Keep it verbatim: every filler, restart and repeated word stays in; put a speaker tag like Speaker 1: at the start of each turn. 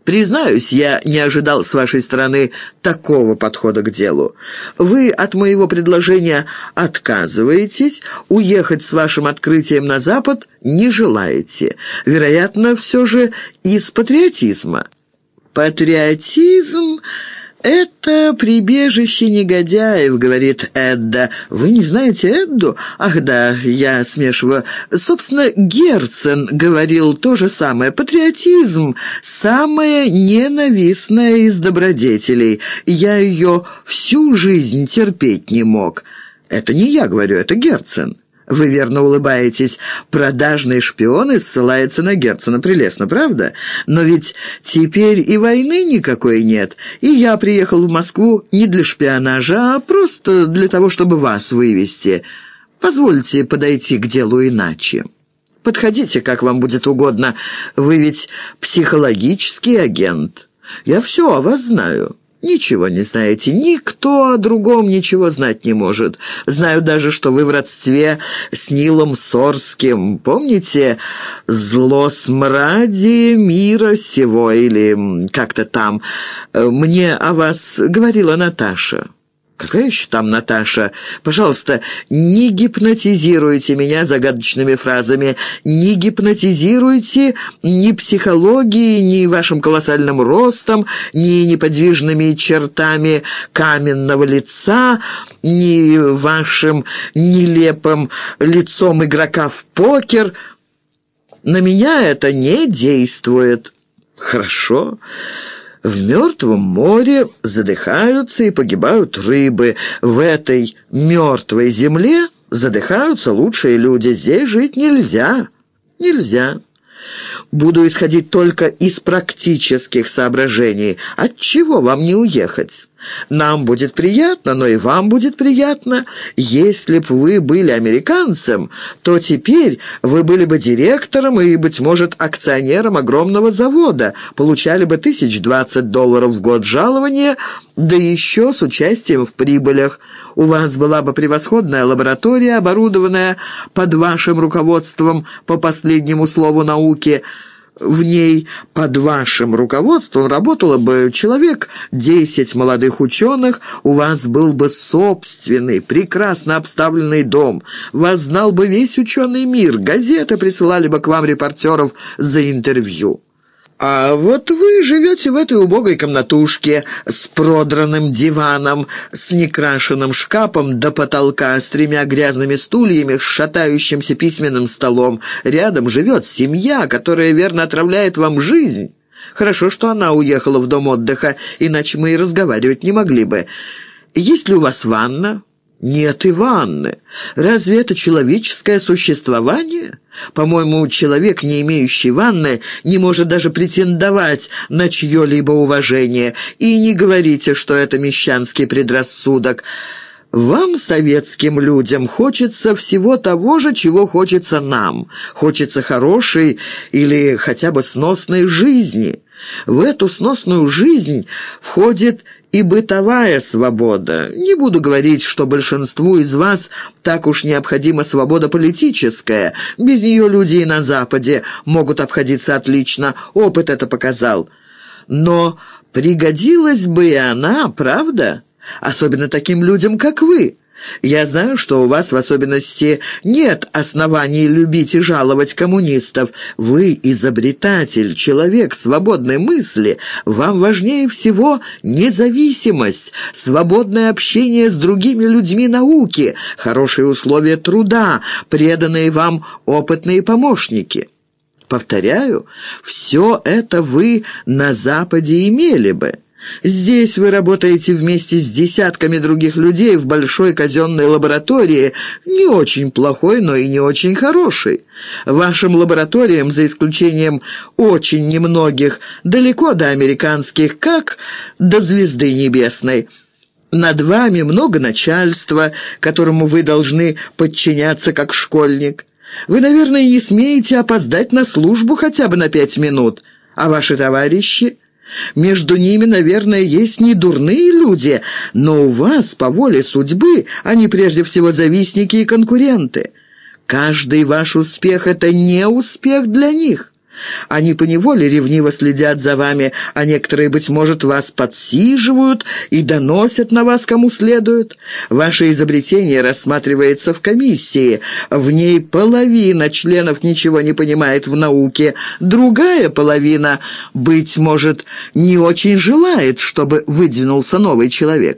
Speaker 1: Признаюсь, я не ожидал с вашей стороны такого подхода к делу. Вы от моего предложения отказываетесь, уехать с вашим открытием на Запад не желаете. Вероятно, все же из патриотизма». «Патриотизм — это прибежище негодяев», — говорит Эдда. «Вы не знаете Эдду?» «Ах да, я смешиваю. Собственно, Герцен говорил то же самое. Патриотизм — самая ненавистная из добродетелей. Я ее всю жизнь терпеть не мог». «Это не я говорю, это Герцен». Вы верно улыбаетесь. Продажные шпионы ссылаются на Герцена. Прелестно, правда? Но ведь теперь и войны никакой нет. И я приехал в Москву не для шпионажа, а просто для того, чтобы вас вывести. Позвольте подойти к делу иначе. Подходите, как вам будет угодно. Вы ведь психологический агент. Я все о вас знаю». «Ничего не знаете. Никто о другом ничего знать не может. Знаю даже, что вы в родстве с Нилом Сорским. Помните «Злосмради мира сего» или как-то там? Мне о вас говорила Наташа». «Какая еще там Наташа? Пожалуйста, не гипнотизируйте меня загадочными фразами, не гипнотизируйте ни психологией, ни вашим колоссальным ростом, ни неподвижными чертами каменного лица, ни вашим нелепым лицом игрока в покер. На меня это не действует». «Хорошо». В Мертвом море задыхаются и погибают рыбы. В этой мертвой земле задыхаются лучшие люди. Здесь жить нельзя. Нельзя. Буду исходить только из практических соображений. Отчего вам не уехать? Нам будет приятно, но и вам будет приятно. Если б вы были американцем, то теперь вы были бы директором и, быть может, акционером огромного завода, получали бы тысяч двадцать долларов в год жалования, да еще с участием в прибылях. У вас была бы превосходная лаборатория, оборудованная под вашим руководством по последнему слову науки. В ней под вашим руководством работало бы человек десять молодых ученых, у вас был бы собственный, прекрасно обставленный дом, вас знал бы весь ученый мир, газеты присылали бы к вам репортеров за интервью. А вот вы живете в этой убогой комнатушке с продранным диваном, с некрашенным шкафом до потолка, с тремя грязными стульями, с шатающимся письменным столом. Рядом живет семья, которая верно отравляет вам жизнь. Хорошо, что она уехала в дом отдыха, иначе мы и разговаривать не могли бы. Есть ли у вас ванна? Нет и ванны. Разве это человеческое существование? По-моему, человек, не имеющий ванны, не может даже претендовать на чье-либо уважение. И не говорите, что это мещанский предрассудок. Вам, советским людям, хочется всего того же, чего хочется нам. Хочется хорошей или хотя бы сносной жизни. В эту сносную жизнь входит и бытовая свобода. Не буду говорить, что большинству из вас так уж необходима свобода политическая. Без нее люди и на Западе могут обходиться отлично. Опыт это показал. Но пригодилась бы и она, правда? Особенно таким людям, как вы. Я знаю, что у вас в особенности нет оснований любить и жаловать коммунистов. Вы изобретатель, человек свободной мысли. Вам важнее всего независимость, свободное общение с другими людьми науки, хорошие условия труда, преданные вам опытные помощники. Повторяю, все это вы на Западе имели бы. Здесь вы работаете вместе с десятками других людей в большой казенной лаборатории, не очень плохой, но и не очень хорошей. Вашим лабораториям, за исключением очень немногих, далеко до американских, как до звезды небесной. Над вами много начальства, которому вы должны подчиняться как школьник. Вы, наверное, не смеете опоздать на службу хотя бы на пять минут. А ваши товарищи? Между ними, наверное, есть недурные люди, но у вас, по воле судьбы, они прежде всего завистники и конкуренты. Каждый ваш успех – это не успех для них. Они поневоле ревниво следят за вами, а некоторые, быть может, вас подсиживают и доносят на вас кому следует. Ваше изобретение рассматривается в комиссии. В ней половина членов ничего не понимает в науке, другая половина, быть может, не очень желает, чтобы выдвинулся новый человек.